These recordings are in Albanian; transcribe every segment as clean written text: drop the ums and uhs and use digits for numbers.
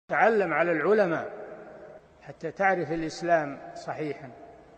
تعلم على العلماء حتى تعرف الإسلام صحيحا.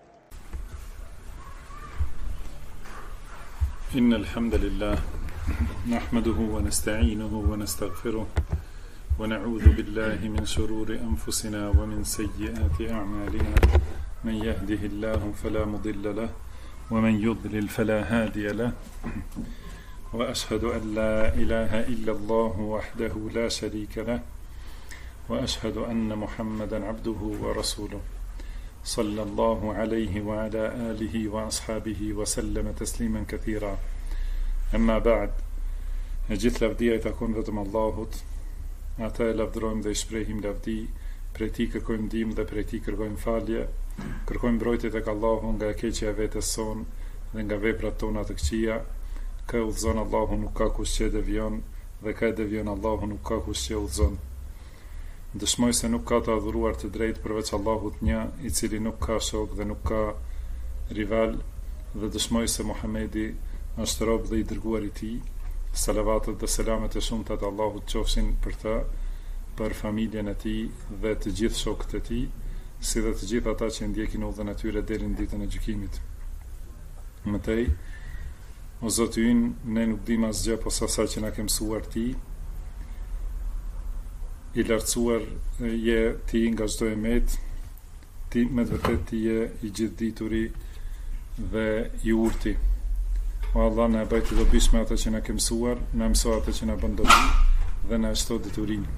إن الحمد لله نحمده ونستعينه ونستغفره ونعوذ بالله من شرور أنفسنا ومن سيئات أعمالنا من يهده الله فلا مضل له ومن يضلل فلا هادي له وأشهد أن لا إله إلا الله وحده لا شريك له وأشهد أن محمدا عبده ورسوله صلى الله عليه وعلى آله وأصحابه وسلم تسليما كثيرا. أما بعد, gjithë lavdia I takon vetëm Allahut. Ata e lavdërojmë dhe I shprehim lavdi, prej Tij kërkojmë ndihmë dhe prej Tij kërkojmë falje. Kërkojmë mbrojtje tek Allahu nga e keqja e vetes son dhe nga veprat tona të këqija. Kë udhëzon Allahu nuk ka kush që devion, dhe kë devion Allahu nuk ka kush që udhëzon. Dëshmoj se nuk ka të adhuruar të drejtë përveç Allahut një, I cili nuk ka shok dhe nuk ka rival, dhe dëshmoj se Muhamedi është rob dhe I dërguar I Tij. Salavatet dhe selamet e shumta të Allahut qofshin për të, për familjen e Tij dhe të gjithë shokët e Tij, si dhe të gjithë ata që ndjekin udhën e tyre deri në ditën e gjykimit. Mëtej, o Zoti ynë, ne nuk dim asgjë posa asaj që na ke mësuar Ti. I lartësuar je Ti nga çdo emet, Ti me të vërtetë Ti je I gjithdituri dhe I urti. O Allah, na bëj të dobishme atë që na ke mësuar, na mëso atë që na bën dobi dhe na shto diturinë.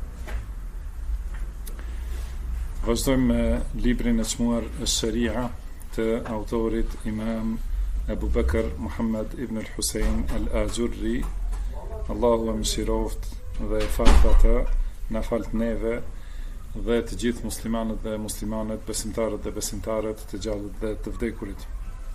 Vazhdojmë me librin e çmuar Sharia të autorit Imam Abu Bakr Muhammad ibn al-Husayn al-Ajurri. Allahu e mëshiroft dhe e falt atë, na falt neve dhe të gjithë muslimanët dhe muslimanet, besimtarët dhe besimtarët, të gjallët dhe të vdekurit.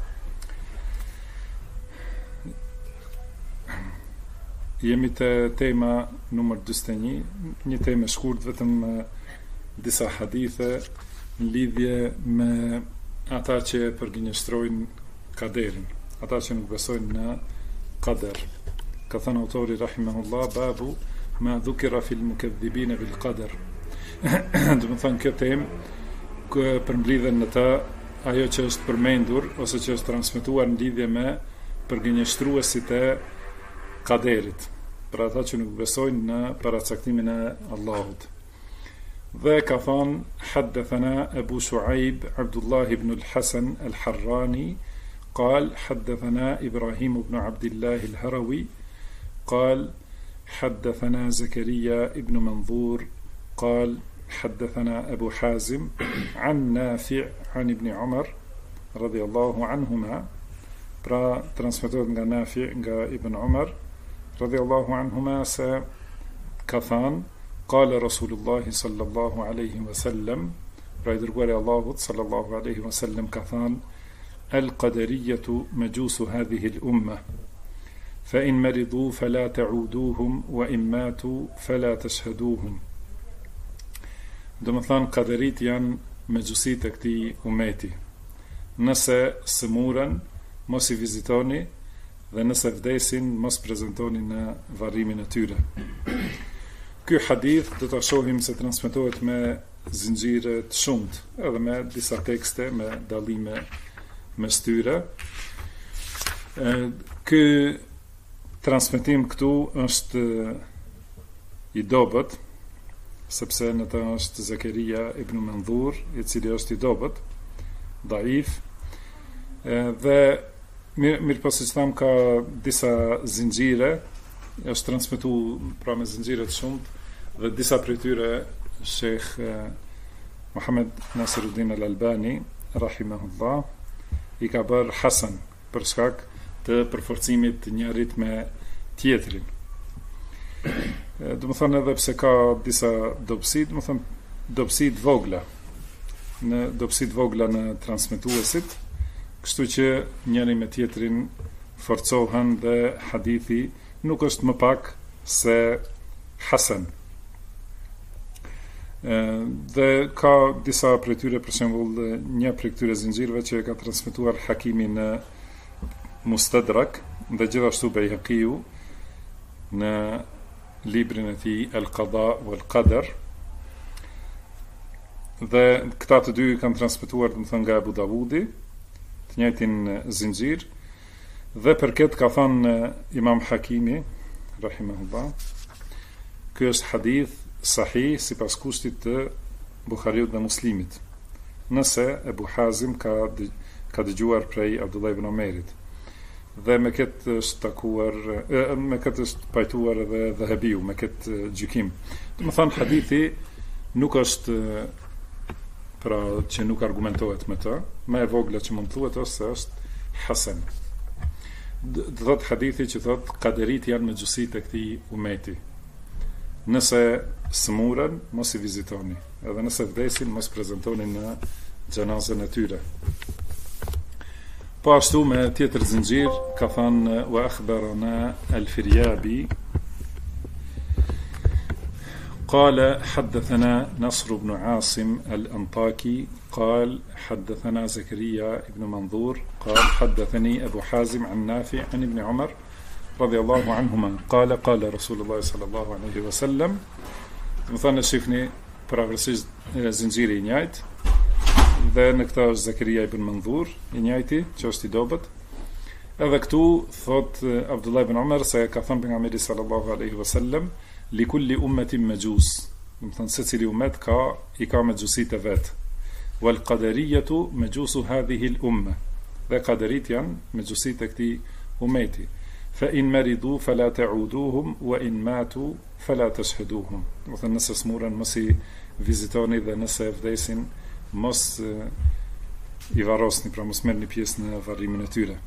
Jemi të tema numër 21, një temë e shkurt, vetëm disa hadithe në lidhje me ata që përgjinjëstrojnë kaderin, ata që nuk besojnë në kader. Ka thënë autori rahimahullah, babu ma dhukira fil mukedhibine bil kader. Do të thënë kjo temë përmblidhen në të ajo që është përmendur ose që është transmetuar në lidhje me përgjinjëstruesit e kaderit, për ata që nuk besojnë në paracaktimin e Allahut. Dhe ka thënë haddathana Abu Shuaib Abdullah ibn al-Hasan al-Harrani قال حدثنا إبراهيم بن عبد الله الهروي قال حدثنا زكريا ابن منظور قال حدثنا أبو حازم عن نافع عن ابن عمر رضي الله عنهما. Pra transmetohet nga Nafi, nga Ibn Umar radhiyallahu anhuma, se ka thënë qala Rasulullahi sallallahu alaihi wasallam, pra I dërguari Allahut sallallahu alaihi wasallam ka thënë al-qadariyatu majusu hadhihi al-umma fa in maridu fala ta'uduhum wa in matu fala tashhaduhum. Do të thënë qaderit janë majusit e këtij umeti. Nëse sëmuren, mos I vizitoni, dhe nëse vdesin, mos prezentoni në varrimin e tyre. Ky hadith do ta shohim se transmetohet me zinxhire të shumt, edhe me disa tekste me dallime mes tyre. Ky transmetim këtu është I dobët, sepse në të është Zakaria ibn Manzur, I cili është I dobët, daif, dhe mirë po siç tham, ka disa zinxhire, është transmetuar pra me zinxhire të shumtë, dhe disa prej tyre Sheikh Muhammad Nasiruddin al-Albani rahimahullah I ka bërë hasan për shkak të përforcimit të njërit me tjetrin. Do të thonë edhe pse ka disa dobësi, do të thonë dobësi të vogla, në dobësi të vogla në transmetuesit, kështu që njëri me tjetrin forcohen dhe hadithi nuk është më pak se hasan. Dhe ka disa prej tyre, për shembull, një prej këtyre zinxhirëve që ka transmetuar Hakimi në Mustadrak, dhe gjithashtu Bejhaqiu në librin e tij Al-Qada wal Qadar, Dhe këta të dy kanë transmetuar domethënë nga Abu Davudi, të njëjtin zinxhir, dhe për këtë ka thënë Imam Hakimi rahimahullah, ky është hadith sahih sipas kushtit të Buhariut dhe Muslimit. Nëse Ebu Hazim ka dëgjuar prej Abdullah ibn Omerit. Dhe me këtë është takuar, me këtë është pajtuar edhe Dhahabiu me këtë gjykim. Domethënë hadithi nuk është pra që nuk argumentohet me të, më e vogla që mund thuhet është hasan. Do thot hadithi që thot kaderit janë me xhusitë e këtij umeti. Nëse smuren, mos i vizitoni, edhe nëse vdesin, mos prezentoni në xhenazën e tyre. Po ashtu me tjetër zinxhir ka thënë wa akhbarana al-Firyabi قال حدثنا نصر بن عاصم الأنطاكي قال حدثنا زكريا بن منظور قال حدثني أبو حازم عن نافع عن ابن عمر رضي الله عنهما قال رسول الله صلى الله عليه وسلم. Domethënë shifni pavarësisht zinxhiri i njëjtë, dhe në këta është Zakaria ibn Mandhur, i njëjti, që është i dobët. Edhe këtu thot Abdullah ibn Umar se ka thënë pejgamberi sallallahu alaihi wasallam, li kulli ummetin majus. Domethënë secili ummet i ka majusitë e vet. Wal qadariyatu majusu hadhihi al umma. Dhe qadarit janë majusitë e këtij ummeti. Fa in maridu fala ta'uduhum wa in matu fala tashhaduhum. Domethënë nëse smuren mos i vizitoni dhe nëse vdesin mos i varrosni, pra mos merrni pjesë në varrimin e tyre.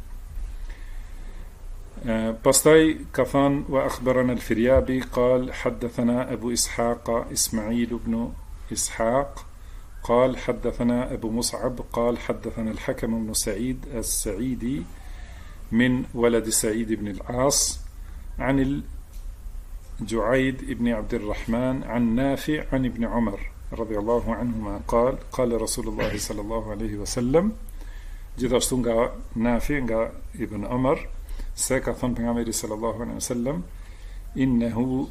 Pastaj ka thënë wa akhbarana al-Firyabi qal hadathana Abu Ishaq Ismail ibn Ishaq قال حدثنا أبو مصعب قال حدثنا الحكم بن سعيد السعيدي من ولد سعيد بن العاص عن الجعيد بن عبد الرحمن عن نافع عن ابن عمر رضي الله عنهما قال رسول الله صلى الله عليه وسلم. Gjithashtu nga Nafi, nga Ibn Umar, se ka thënë pejgamberi sallallahu alaihi wasallam, innehu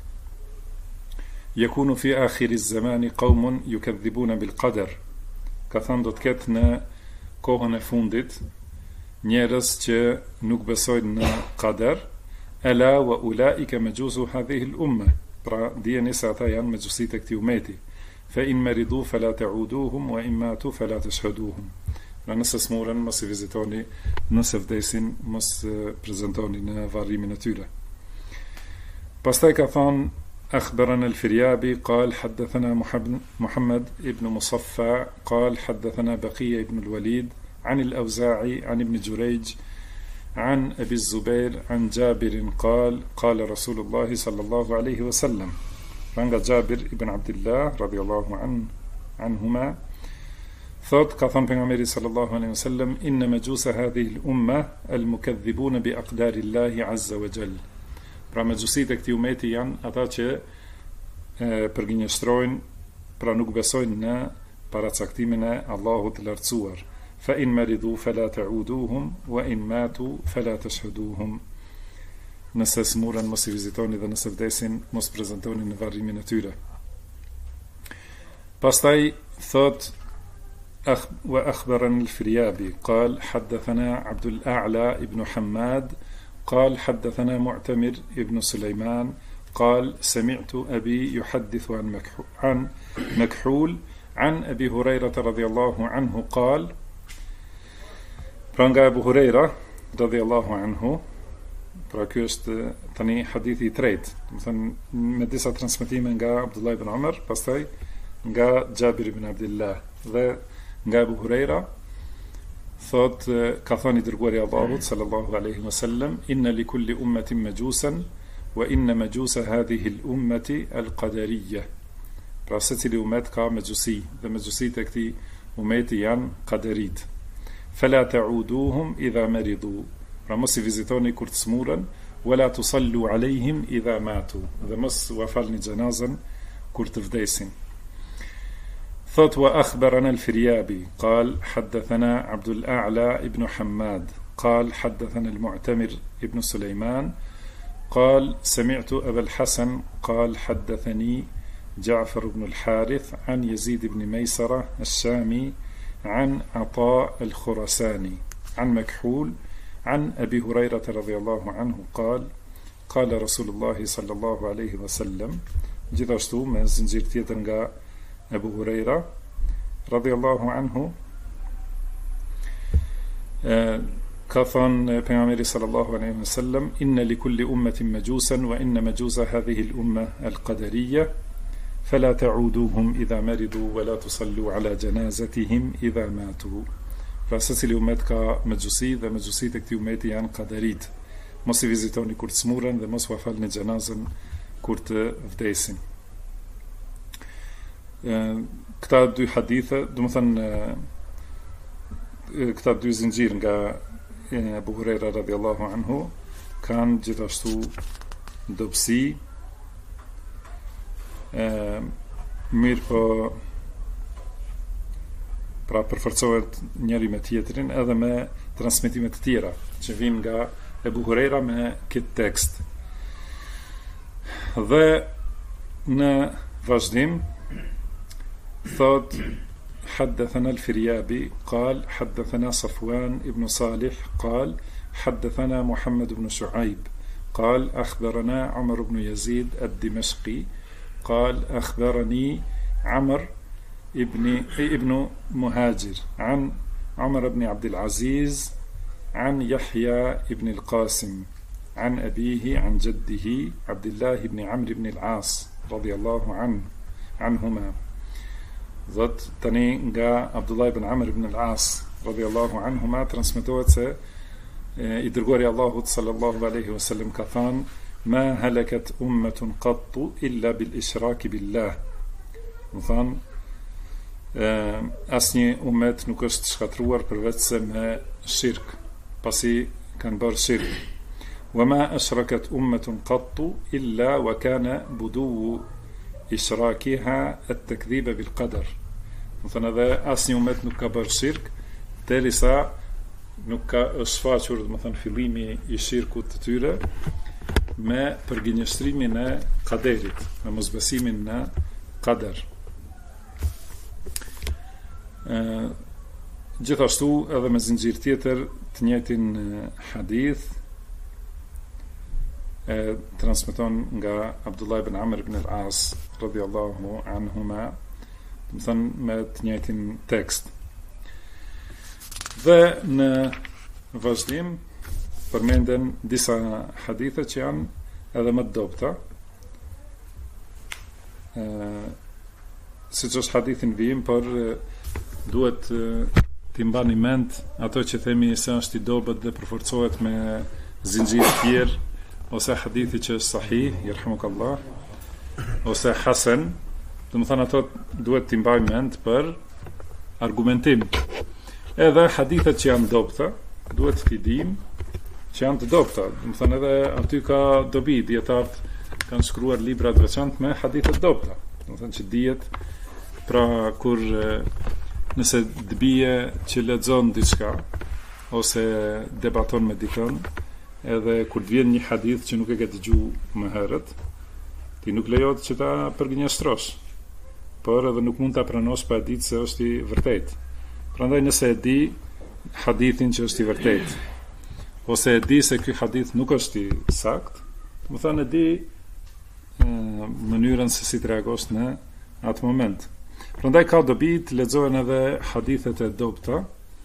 yakunu fi akhir az-zamani qaumun yukadhibuna bil qadar. Ka thënë do të ketë në kohën e fundit njerëz që nuk besojnë në qadar, ala wa ulaika majusu hadhihi al-umma. Pra dijeni se ata janë majusitë e këtij umeti. Fa in maridu fala ta'uduhum wa in matu fala tashhaduhum. Pra nëse smuren mos i vizitoni, nëse vdesin mos prezantoni në varrimin e tyre. Pastaj ka thënë أخبرنا الفريابي قال حدثنا محمد ابن مصفى قال حدثنا بقية ابن الوليد عن الأوزاعي عن ابن جريج عن أبي الزبير عن جابر قال رسول الله صلى الله عليه وسلم. عن جابر ابن عبد الله رضي الله عنهما ثوت كثم بن صلى الله عليه وسلم إن مجوس هذه الأمة المكذبون بأقدار الله عز وجل. Pra majusitë e këtij umeti janë ata që përgjinjëstrojnë, pra nuk besojnë në paracaktimin e Allahut të lartësuar. Fa in maridu fala ta'uduhum wa in matu fala tashhaduhum. Nëse smuren mos i vizitoni dhe nëse vdesin mos prezantoni në varrimin e tyre. Pastaj thot wa akhbarana al-Firyabi qal hadathana Abdul A'la ibn Hammad قال حدثنا معتمر ابن سليمان قال سمعت أبي يحدث عن مكحول عن أبي هريرة رضي الله عنه قال Pra أبو هريرة رضي الله عنه, pra ky është tani hadithi I tretë, do të thënë me disa transmetime nga Abdullah ibn Umar, pastaj nga Jabir ibn Abdullah dhe nga Abu Huraira. Thot ka thënë I dërguari I Allahut sallallahu alaihi wasallam, inna li kulli ummatin majusan wa inna majusa hadhihi al-ummati al-qadariyya. Pra secili ummet ka majusi dhe majusitë e këtij ummeti janë qadarit. Fala ta'uduhum idha maridu. Pra mos I vizitoni kur të smuren, wala tusallu alejhim idha matu. Dhe mos u falni xhenazën kur të vdesin. ثوت وأخبرنا الفريابي قال حدثنا عبد الأعلى ابن حماد قال حدثنا المعتمر ابن سليمان قال سمعت أبا الحسن قال حدثني جعفر بن الحارث عن يزيد بن ميسرة الشامي عن عطاء الخرساني عن مكحول عن أبي هريرة رضي الله عنه قال قال رسول الله صلى الله عليه وسلم gjithashtu me zinxhir tjetër nga Abu Huraira radhiyallahu anhu ka thënë pejgamberi sallallahu alaihi wasallam inna li kulli ummatin majusan wa inna majusa hadhihi al-umma al-qadariyya fala ta'uduhum idha maridu wa la tusallu ala janazatihim idha matu. Pra secili ummet ka majusi dhe majusit e këtij ummeti janë qadarit. Mos i vizitoni kur të smuren dhe mos u falni xhenazën kur të vdesin. Këta dy hadithe, do të thënë këta dy zinxhir nga Abu Huraira radhiyallahu anhu kanë gjithashtu dobësi, mirë po pra përforcohet njëri me tjetrin edhe me transmetime të tjera që vijnë nga Abu Huraira me këtë tekst. Dhe në vazhdim thot حدثنا الفريابي قال حدثنا صفوان ابن صالح قال حدثنا محمد بن شعيب قال أخبرنا عمر بن يزيد الدمشقي قال أخبرني عمر ابن مهاجر عن عمر بن عبد العزيز عن يحيى بن القاسم عن أبيه عن جده عبد الله بن عمرو بن العاص رضي الله عنهما. Dhët tani nga Abdullah ibn Amr ibn al-As radhiyallahu anhuma transmetohet se i dërguari Allahut sallallahu alaihi wasallam ka thënë ma halakat ummatun qattu illa bil ishraki billah. Do thënë asnjë ummet nuk është shkatruar përveç se me shirk, pasi kanë bërë shirk. Wa ma ashrakat ummatun qattu illa wa kana budu ishrakiha at-takdhib bil qadar. Do thënë edhe asnjë ummet nuk ka bërë shirk derisa nuk ka shfaqur, do të thënë fillimi i shirkut të tyre me përgjigjëstrimin e qaderit, me mosbesimin në qadar. Gjithashtu edhe me zinxhir tjetër të njëjtin hadith transmeton nga Abdullah ibn Amr ibn al-As radhiyallahu anhuma, do të thënë me të njëjtin tekst. Dhe në vazhdim përmenden disa hadithe që janë edhe më të dobta. Siç është hadithin vim, por duhet t'i mbani mend ato që themi se është i dobët dhe përforcohet me zinxhir të tjerë, ose hadithi që është sahih, yerhamukallah, ose hasan, do të thënë ato duhet t'i mbajmë mend për argumentim. Edhe hadithet që janë dobta, duhet t'i dimë që janë të dobta. Do të thënë edhe aty ka dobi, dietarët kanë shkruar libra të veçantë me hadithe dobta. Do të thënë që dihet pra kur nëse të bie që lexon diçka ose debaton me dikën, edhe kur të vjen një hadith që nuk e ke dëgjuar më herët, ti nuk lejohet që ta përgjinjëstrosh, por edhe nuk mund ta pranosh pa ditë se është i vërtetë. Prandaj nëse e di hadithin që është i vërtetë, ose e di se ky hadith nuk është i saktë, do të thënë e di mënyrën se si të reagosh në atë moment. Prandaj ka dobi të lexohen edhe hadithet e dobta.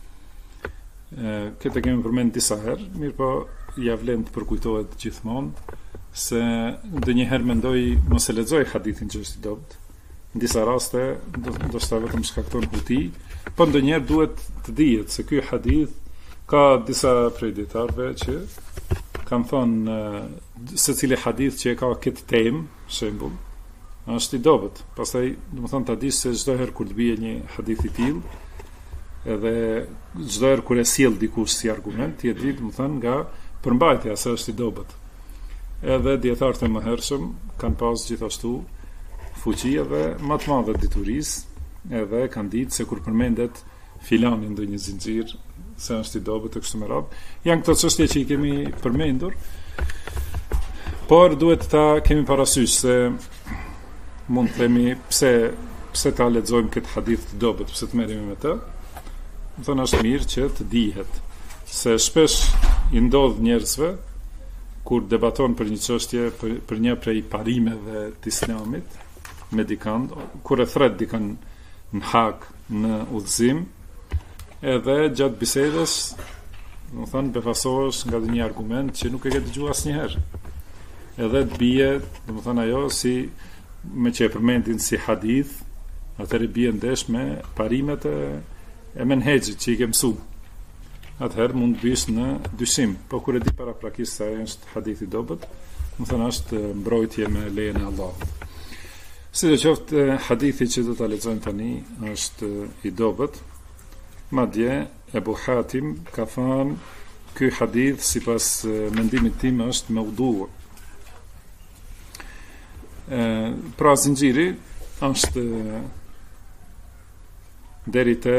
Këtë kemi përmend disa herë, mirë po ja vlen të përkujtohet gjithmonë se ndonjëherë mendoj mos e lexoj hadithin që është i dobët. Në disa raste do të vetëm shkakton huti, po ndonjëherë duhet të dihet se ky hadith ka disa prej dietarëve që kanë thonë secili hadith që e ka këtë temë, shembull, është i dobët. Pastaj, domethënë ta dish se çdo herë kur të bie një hadith i tillë, edhe çdo herë kur e sjell dikush si argument, ti e di, domethënë nga përmbajtja se është i dobët. Edhe dietarët e mëhershëm kanë pas gjithashtu fuqi edhe më të madhe diturisë, edhe kanë ditë se kur përmendet filani ndonjë zinxhir se është i dobët e kështu me radhë. Janë këto çështje që i kemi përmendur, por duhet ta kemi parasysh se mund të themi pse ta lexojmë këtë hadith të dobët, pse të merremi me të? Do thonë është mirë që të dihet se shpesh i ndodh njerëzve kur debaton për një çështje, për një prej parimeve të Islamit me dikand, kur e thret dikën në hak, në udhëzim, edhe gjatë bisedës, do thonë befasohesh nga një argument që nuk e ke dëgjuar asnjëherë. Edhe të bie, do thonë ajo si me që e përmendin si hadith, atëherë bie ndesh me parimet e menhexhit që i ke mësuar. Atëherë mund të bish në dyshim, po kur e di para prakisë se është hadith i dobët, do thonë është mbrojtje me lejen e Allahut. Sidoqoftë hadithi që do ta lexojmë tani është i dobët. Madje Ebu Hatim ka thënë ky hadith sipas mendimit tim është maudhu. Pra zinxhiri është deri te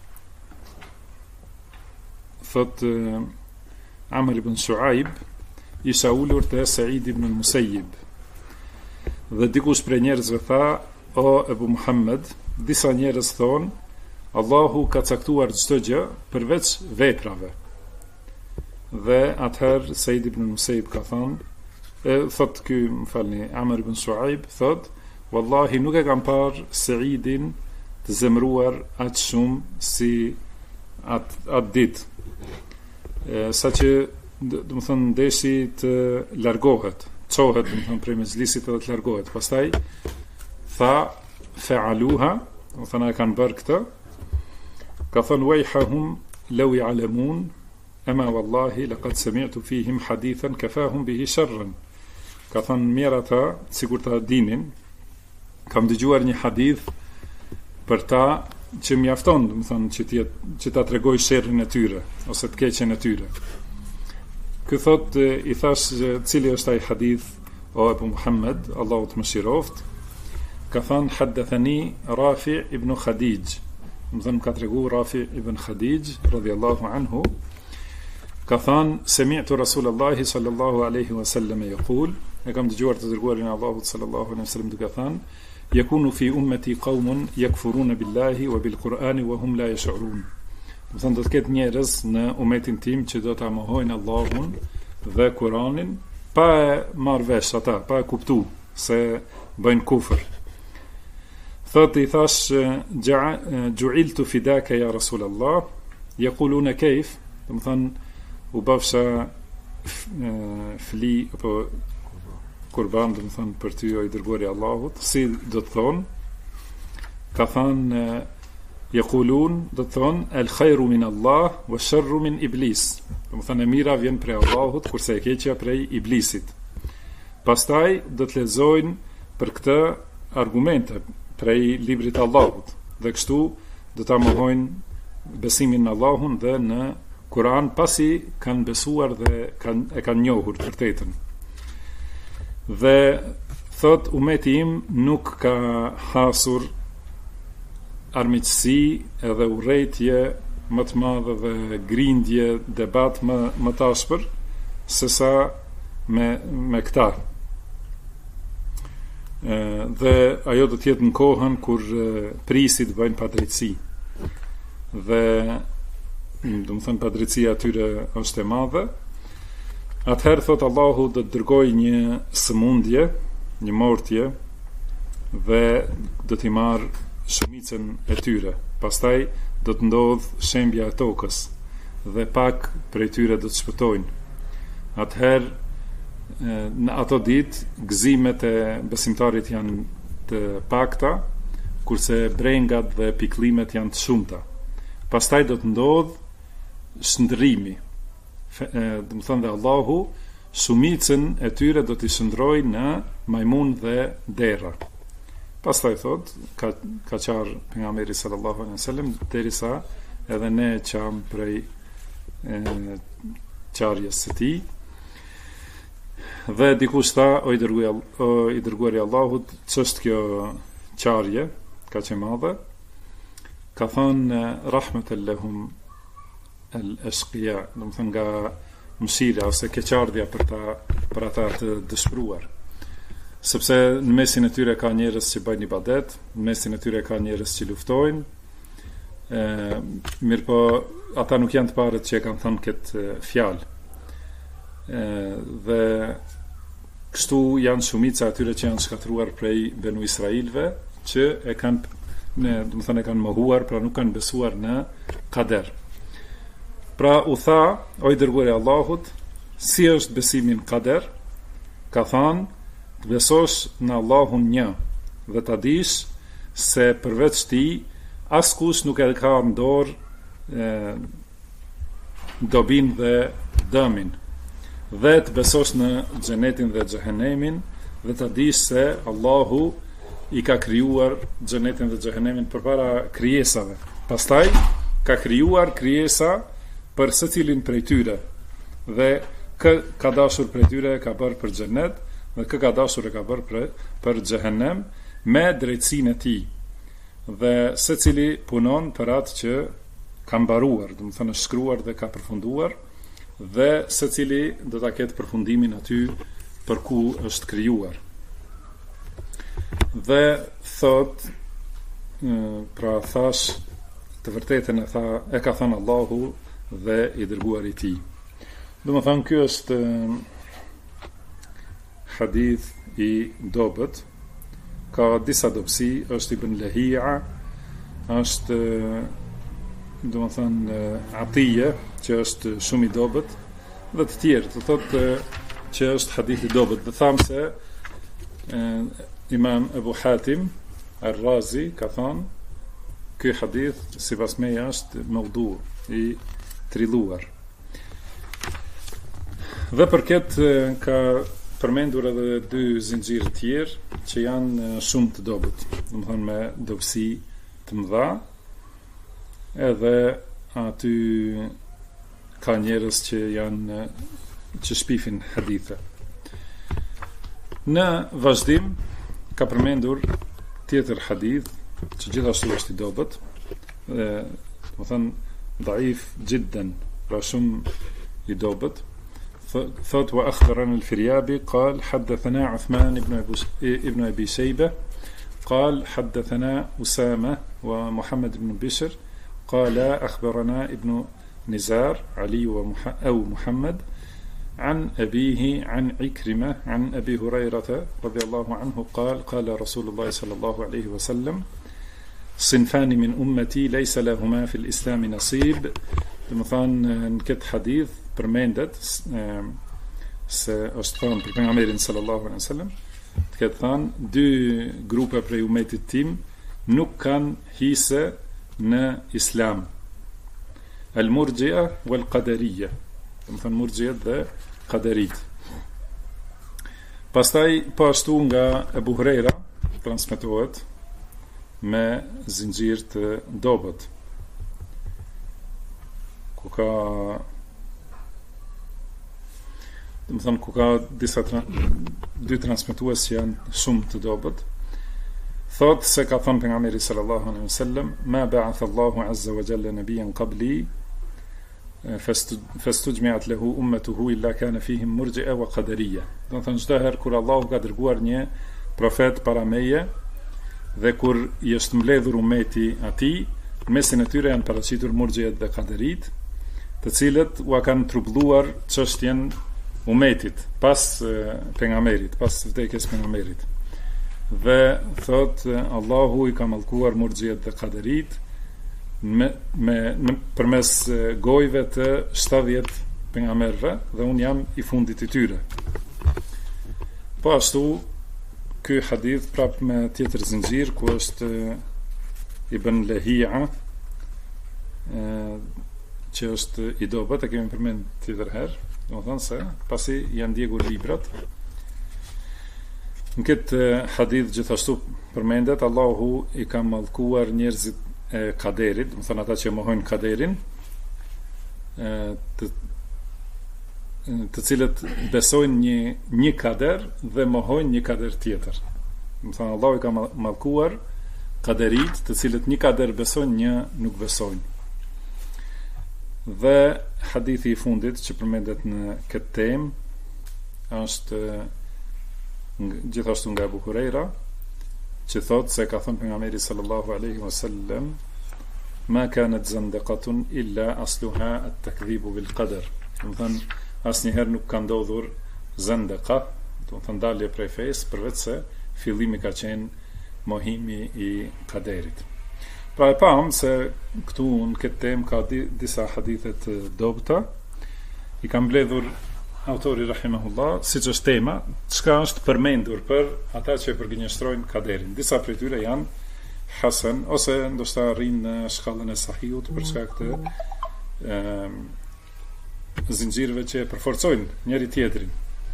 thot Amr ibn Shuaib isha ulur te Said ibn al-Musayyib dhe dikush prej njerëzve tha: o Ebu Muhammed, disa njerëz thonë Allahu ka caktuar çdo gjë përveç veprave. Dhe atëherë Said ibn al-Musayyib ka thënë, thot ky, më falni, Amr ibn Shuaib thot: wallahi nuk e kam parë Saidin të zemruar aq shumë si atë ditë. Saqë do të thonë ndeshi të largohet, çohet, do të thonë prej mezhlisit edhe të largohet. Pastaj tha fa'aluha, do të thonë e kanë bërë këtë. Ka thënë wayhahum law ya'lamun ama wallahi laqad sami'tu fihim hadithan kafahum bihi sharran. Ka thënë mirë ata, sikur ta dinin, kam dëgjuar një hadith për ta që mjafton, do të thonë që ta tregoj sherrin e tyre ose të keqen e tyre. Ky thot i thash cili është ai hadith, o Abu Muhammed, Allahu të mëshiroft. Ka thënë haddathani Rafi ibn Khadij. Më thënë ka tregu Rafi ibn Khadij radhiyallahu anhu. Ka thënë sami'tu Rasulullahi sallallahu alaihi wasallam yaqul, e kam dëgjuar të dërguarin e Allahut sallallahu alaihi wasallam duke thënë: yakunu fi ummati qaumun yakfuruna billahi wa bil Qur'ani wa hum la yash'urun. Do të thonë do të ketë njerëz në umetin tim që do ta mohojnë Allahun dhe Kur'anin pa e marrë vesh ata, pa e kuptu se bëjnë kufër. Thot i thash ju'iltu fidaka ya Rasulallah, yaquluna kayf, do të thonë u bafsha fli apo kurban, do të thonë për ty o i dërguari i Allahut, si do të thonë, ka thënë yaqulun, do të thonë el khairu min Allah wa sharru min iblis. Do të thonë e mira vjen prej Allahut, kurse e keqja prej iblisit. Pastaj do të lexojnë për këtë argumente prej librit të Allahut, dhe kështu do ta mohojnë besimin në Allahun dhe në Kur'an, pasi kanë besuar dhe e kanë njohur të vërtetën. Dhe thot umeti im nuk ka hasur armiqësi edhe urrejtje më të madhe dhe grindje, debat më tashpër sesa me këta. Dhe ajo do të jetë në kohën kur prisit bëjnë padrejtësi. Dhe do të thënë padrejtësia atyre është e madhe. Atëherë thot Allahu do të dërgoj një sëmundje, një mortje, dhe do t'i marr shumicën e tyre. Pastaj do të ndodh shembja e tokës dhe pak prej tyre do të shpëtojnë. Atëherë në ato ditë gëzimet e besimtarit janë të pakta, kurse brengat dhe pikëllimet janë të shumta. Pastaj do të ndodh shndërrimi. Do të thonë dhe Allahu shumicën e tyre do t'i shndrojë në majmun dhe dera. Pastaj thot ka qarë pejgamberi sallallahu alaihi wasallam derisa edhe ne qam prej qarjes së tij. Dhe dikush tha, o i dërguari i Allahut, ç'është kjo qarje kaq e madhe? Ka thënë rahmatan lahum al-ashqiya, do të thënë nga mëshira ose keqardhja për ata të dëshpëruar. sepse në mesin e tyre ka njerëz që bëjnë ibadet, në mesin e tyre ka njerëz që luftojnë. Mirë po, ata nuk janë të parët që e kanë thënë këtë fjalë. Dhe kështu janë shumica atyre që janë shkatruar prej Benu Israilve, që e kanë, e kanë mohuar, pra nuk kanë besuar në kader. Pra u tha, o i dërguari i Allahut, si është besimi në kader? Ka thënë, të besosh në Allahun një, dhe ta dish se përveç tij askush nuk e ka në dorë dobin dhe dëmin, dhe të besosh në xhenetin dhe xhehenemin, dhe ta dish se Allahu i ka krijuar xhenetin dhe xhehenemin përpara krijesave. Pastaj ka krijuar krijesa për secilin prej tyre, dhe kë ka dashur prej tyre ka bërë për xhenet, dhe kë ka dashur e ka bërë për xhehenem me drejtsinë e tij. Dhe secili punon për atë që ka mbaruar, do të thënë shkruar dhe ka përfunduar, dhe secili do ta ketë përfundimin aty për ku është krijuar. Dhe thot, pra thash, të vërtetën e ka thënë Allahu dhe i dërguari i tij. Do të thënë ky është hadith i dobët, ka disa dobësi, është Ibn Lahia, është do të thënë Atije, që është shumë i dobët, dhe të tjerë, të thotë që është hadith i dobët. Dhe thamë se Imam Ebu Hatim Ar-Razi ka thënë, ky hadith sipas meje është maudu, i trilluar. Dhe për këtë ka përmendur edhe dy zinxhirë të tjerë që janë shumë të dobët, do të thonë me dobësi të mëdha, edhe aty ka njerëz që shpifin hadithe. Në vazhdim ka përmendur tjetër hadith që gjithashtu është i dobët, dhe do të thonë daif jiddan, pra shumë i dobët. ثوت وأخبرنا الفريابي قال حدثنا عثمان ابن أبي شيبة قال حدثنا أسامة ومحمد بن بشر قال أخبرنا ابن نزار علي أو محمد عن أبيه عن عكرمة عن أبي هريرة رضي الله عنه قال قال رسول الله صلى الله عليه وسلم صنفان من أمتي ليس لهما في الإسلام نصيب. Në këtë hadith përmendet se është thënë për pejgamberin sallallahu alaihi wasallam, të ketë thënë dy grupe prej umetit tim nuk kanë hise në islam, al-murji'a wal qadariyya, do të thënë murji'at dhe qadarit. Pastaj po ashtu nga Ebu Hurajra transmetohet me zinxhir të dobët, ku ka disa dy transmetues që janë shumë të dobët. Thot se ka thënë pejgamberi sallallahu alaihi wasallam, ma ba'atha Allahu azza wa jalla nabiyyan qabli fastujmi'at lahu ummatuhu illa kana fihim murji'a wa qadariyya. Do të thënë çdo herë kur Allahu ka dërguar një profet para meje dhe kur i është mbledhur ummeti atij, në mesin e tyre janë paraqitur murjiat dhe qadarit, të cilët u kanë trubulluar çështjen umetit pas pejgamberit, pas vdekjes pejgamberit. Dhe thot Allahu i ka mallkuar murxhiet dhe qadarit me përmes gojve të 70 pejgamberëve, dhe un jam i fundit i tyre. Po ashtu ky hadith prap me tjetër zinxhir ku është Ibn Lahia, që është i dobët, e kemi përmend tjetër herë, do të thonë se pasi janë ndjekur librat. Në këtë hadith gjithashtu përmendet Allahu i ka mallkuar njerëzit e kaderit, do të thonë ata që mohojnë kaderin, të cilët besojnë një kader dhe mohojnë një kader tjetër. Do të thonë Allahu i ka mallkuar kaderit, të cilët një kader besojnë, një nuk besojnë. Dhe hadithi i fundit që përmendet në këtë temë është gjithashtu nga Abu Huraira, që thot se ka thënë pejgamberi sallallahu alaihi wasallam, ma kanat zandaqatun illa asluha at-takdhibu bil qadar. Do të thënë asnjëherë nuk ka ndodhur zandaqa, do të thënë dalje prej fesë, përveç se fillimi ka qenë mohimi i kaderit. Pra e pam se këtu në këtë temë ka disa hadithe të dobta, i kam mbledhur autori rahimahullah, siç është tema, çka është përmendur për ata që përgjigjëstrojnë kaderin. Disa prej tyre janë hasan ose ndoshta arrin në shkallën e sahihut për shkak të zinxhirëve që përforcojnë njëri tjetrin.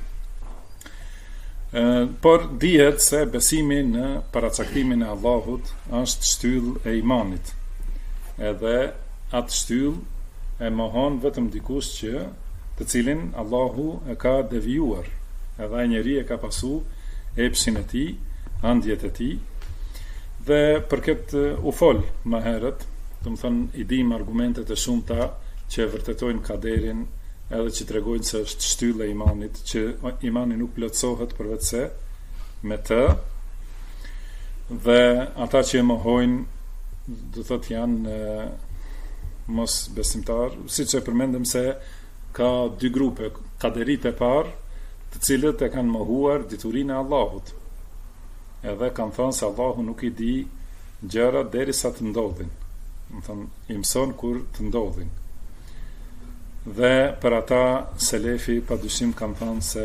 Por dihet se besimi në paracaktimin e Allahut është shtyllë e imanit. Edhe atë shtyllë e mohon vetëm dikush që të cilin Allahu e ka devijuar, edhe ai njeri e ka pasu epshin e tij, andjet e tij. Dhe për këtë u fol më herët, do të thënë i dim argumentet e shumta që vërtetojnë kaderin, edhe që tregojnë se është shtyllë e imanit, që imani nuk plotësohet përveç se me të, dhe ata që e mohojnë, do thotë janë mos besimtar, siç e përmendëm se ka dy grupe, kaderit e parë, të cilët e kanë mohuar diturinë e Allahut. Edhe kanë thënë se Allahu nuk i di gjërat derisa të ndodhin. Do thënë, i mëson kur të ndodhin. Dhe për ata selefi padyshim kanë thënë se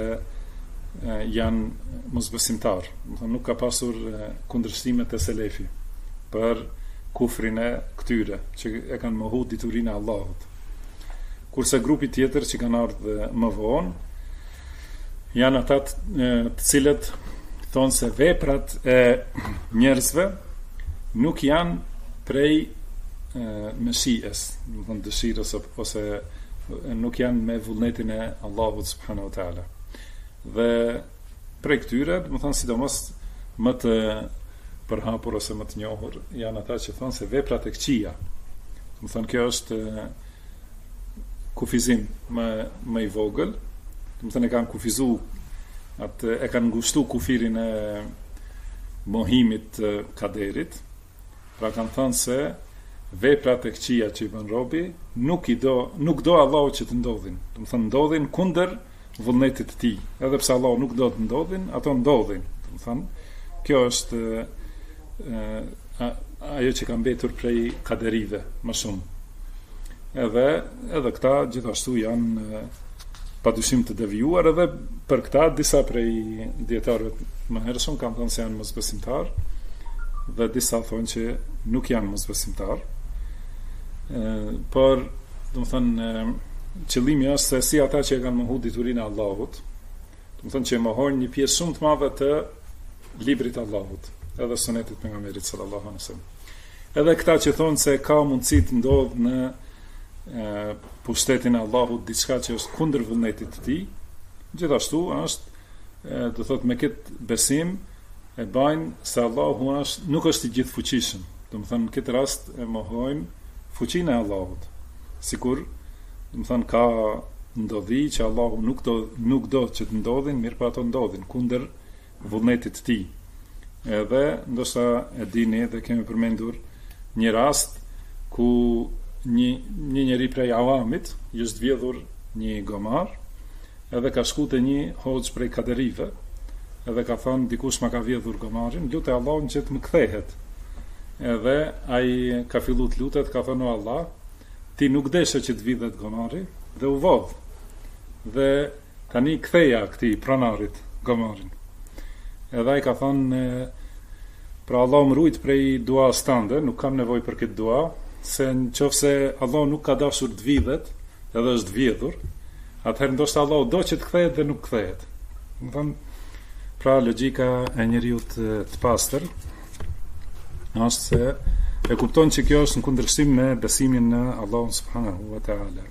janë mosbesimtar. Do thënë, nuk ka pasur kundërshtimet e selefi për kufrin e këtyre që e kanë mohuar diturinë e Allahut. Kurse grupi tjetër që kanë ardhur më vonë janë ata të cilët thonë se veprat e njerëzve nuk janë prej mëshies, do të thonë dëshirës ose nuk janë me vullnetin e Allahut subhanahu wa taala. Dhe prej këtyre, do të thonë sidomos më të përhapur ose më të njohur janë ata që thonë se veprat e këqija. Do të thonë kjo është kufizim më i vogël, do të thënë e kanë kufizu, atë e kanë ngushtu kufirin e mohimit të kaderit, pra kanë thënë se veprat e këqija që i bën robi nuk do Allahu që të ndodhin, do të thënë ndodhin kundër vullnetit të tij, edhe pse Allahu nuk do të ndodhin, ato ndodhin, do të thënë kjo është ajo që ka mbetur prej kaderive më shumë. Edhe këta gjithashtu janë padyshim të devijuar, edhe për këta disa prej dietarëve më hershëm kanë thënë se janë mosbesimtar, dhe disa thonë që nuk janë mosbesimtar. Por, do të thënë, qëllimi është se si ata që e kanë mohuar diturinë e Allahut, do të thënë që mohojnë një pjesë shumë të madhe të librit të Allahut, edhe sunetit pejgamberit sallallahu alaihi wasallam. Edhe këta që thonë se ka mundësi të ndodhë në pushtetin e Allahut diçka që është kundër vullnetit të tij, gjithashtu është do thotë me këtë besim e bajnë se Allahu nuk është i gjithfuqishëm. Do të thënë në këtë rast e mohojnë fuqinë e Allahut. Sikur do të thënë ka ndodhi që Allahu nuk do që të ndodhin, mirë pa ato ndodhin kundër vullnetit të tij. Edhe ndoshta e dini dhe kemi përmendur një rast ku një njeri prej avamit i është vjedhur një gomar, edhe ka shku te një hoxh prej kaderive, edhe ka thënë dikush ma ka vjedhur gomarin, lutë Allahun që të më kthehet. Edhe ai ka filluar të lutet, ka thënë o Allah, ti nuk deshe që të vidhet gomari, dhe u vodh. Dhe tani ktheja këtij pronarit gomarin. Edhe ai ka thënë, pra Allah më rujt prej duas tënde, nuk kam nevojë për këtë dua, se në qoftë se Allah nuk ka dashur të vidhet, edhe është vjedhur, atëherë ndoshta Allah do që të kthehet dhe nuk kthehet. Do të thënë, pra logjika e njeriu të pastër është se e kupton që kjo është në kundërshtim me besimin në Allahun subhanahu wa taala.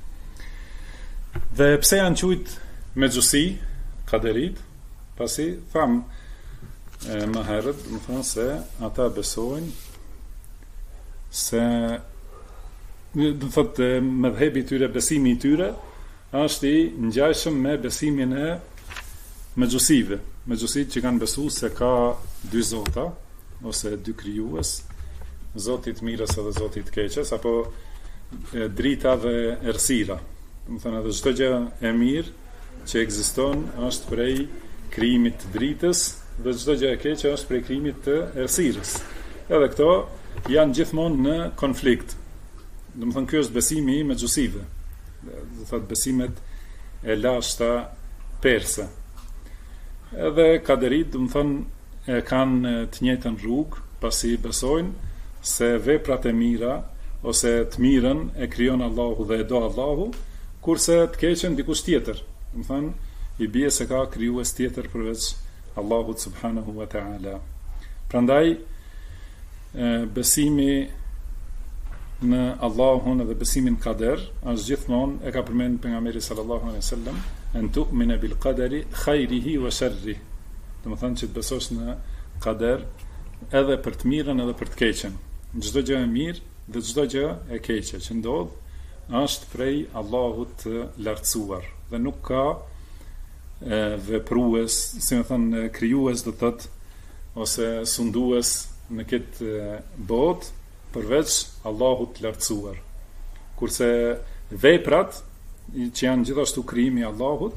Dhe pse janë quajt me xhusi kaderit, pasi tham më herët, do të thonë se ata besojnë se do të thotë mëdhëbi i tyre, besimi i tyre është i ngjashëm me besimin e Megjusit që kanë besu se ka dy zota, ose dy krijues, Zotit mirës edhe Zotit keqes, apo drita dhe errësira. Do të thënë edhe çdo gjë e mirë që ekziston është prej krijimit të dritës dhe çdo gjë e keqe është prej krijimit të errësirës. Edhe këto janë gjithmonë në konflikt. Do të thënë ky është besimi i megjusive. Do thotë besimet e lashta perse. Edhe kaderit, do të thënë e kanë të njëjtën rrugë, pasi besojnë se veprat e mira ose të mirën e krijon Allahu dhe e do Allahu, kurse të keqen dikush tjetër. Do të thënë i bie se ka krijues tjetër përveç Allahut subhanahu wa taala. Prandaj besimi në Allahun dhe besimin në kader është gjithmonë, e ka përmendur pejgamberi sallallahu alaihi wasallam, an tu'mina bil qadari khairihi wa sharrihi. Do të thënë që të besosh në kader edhe për të mirën edhe për të keqen. Çdo gjë e mirë dhe çdo gjë e keqe që ndodh është prej Allahut të lartësuar dhe nuk ka veprues, si më thënë krijues do të thotë, ose sundues në këtë botë përveç Allahut të lartësuar. Kurse veprat që janë gjithashtu krijimi i Allahut,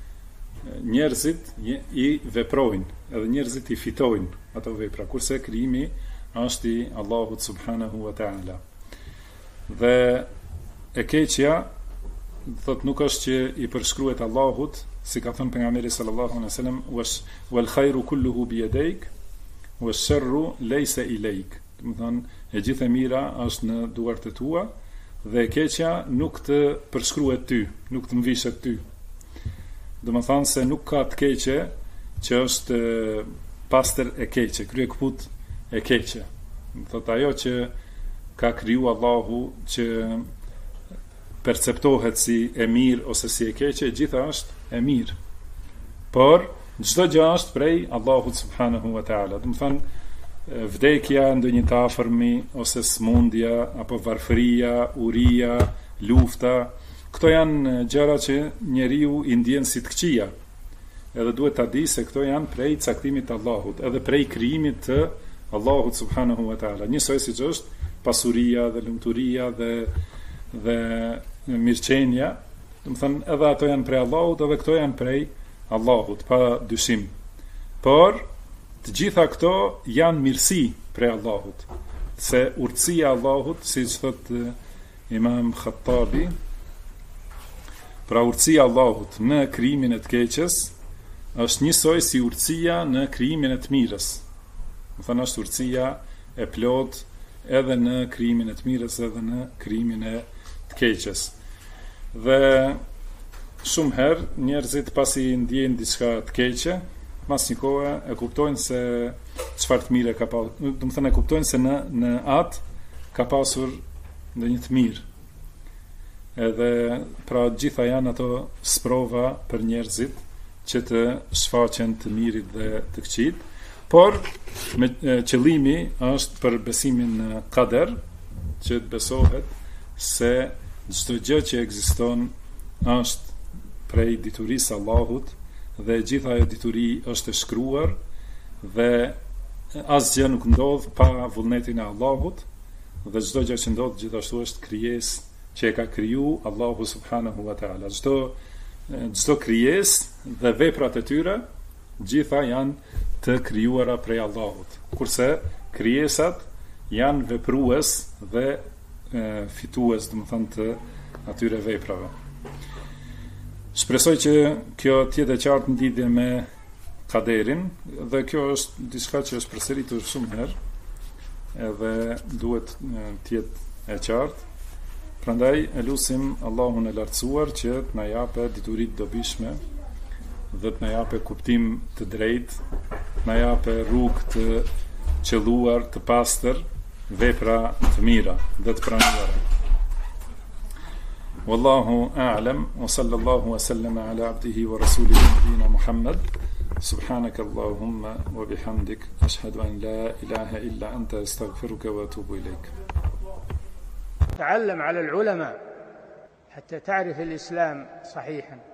njerëzit i veprojnë, edhe njerëzit i fitojnë ato vepra, kurse krijimi është i Allahut subhanahu wa taala. Dhe e keqja thot nuk është që i përshkruhet Allahut, si ka thënë pejgamberi sallallahu alaihi wasallam, wal khairu kulluhu bi yadayk wash sharru laysa ilayk. Do të thonë e gjithë e mira është në duart e tua dhe e keqja nuk të përshkruhet ty, nuk të mvishet ty. Do të thonë se nuk ka të keqe që është pastër e keqe, kryekput e keqe. Thot ajo që ka kriju Allahu që perceptohet si e mirë ose si e keqe, gjitha është e mirë. Por çdo gjë është prej Allahut subhanahu wa taala. Do të thonë vdekja, ndonjë të afërmi ose smundja apo varfëria, uria, lufta, këto janë gjëra që njeriu i ndjen si të këqija. Edhe duhet ta di se këto janë prej caktimit të Allahut, edhe prej krijimit të Allahut subhanahu wa taala. Njësoj siç është pasuria dhe lumturia dhe mirëqenia, do të thënë edhe ato janë prej Allahut, edhe këto janë prej Allahut, pa dyshim. Por të gjitha këto janë mirësi prej Allahut. Se urtësia e Allahut, siç thot Imam Khattabi, pra urtësia e Allahut në krijimin e të keqes është njësoj si urtësia në krijimin e të mirës. Do të thënë është urtësia e plot edhe në krijimin e të mirës edhe në krijimin e të keqes. Dhe shumë herë njerëzit pasi ndjejnë diçka të keqe, mas një kohë e kuptojnë se çfarë të mirë ka pasur, do të thënë e kuptojnë se në atë ka pasur ndonjë të mirë. Edhe pra gjitha janë ato sprova për njerëzit që të shfaqen të mirit dhe të këqit, por me qëllimi është për besimin në kader, që të besohet se çdo gjë që ekziston është prej diturisë Allahut dhe gjitha ajo dituri është e shkruar dhe asgjë nuk ndodh pa vullnetin e Allahut dhe çdo gjë që ndodh gjithashtu është krijesë që e ka kriju Allahu subhanahu wa taala. Çdo krijesë dhe veprat e tyre gjitha janë të krijuara prej Allahut. Kurse krijesat janë veprues dhe fitues, do të thënë, të atyre veprave. Shpresoj që kjo të jetë e qartë në lidhje me kaderin, dhe kjo është diçka që është përsëritur shumë herë, edhe duhet të jetë e qartë. Prandaj e lutim Allahun e lartësuar që të na japë dituri të dobishme dhe të na japë kuptim të drejtë, të na japë rrugë të qelluar, të pastër, vepra të mira dhe të pranuara. Wallahu a'lam wa sallallahu wa sallama ala abdihi wa rasulihi nabiyina Muhammad. Subhanaka Allahumma wa bihamdik, ashhadu an la ilaha illa anta, astaghfiruka wa atubu ilayk. تعلم على العلماء حتى تعرف الإسلام صحيحا.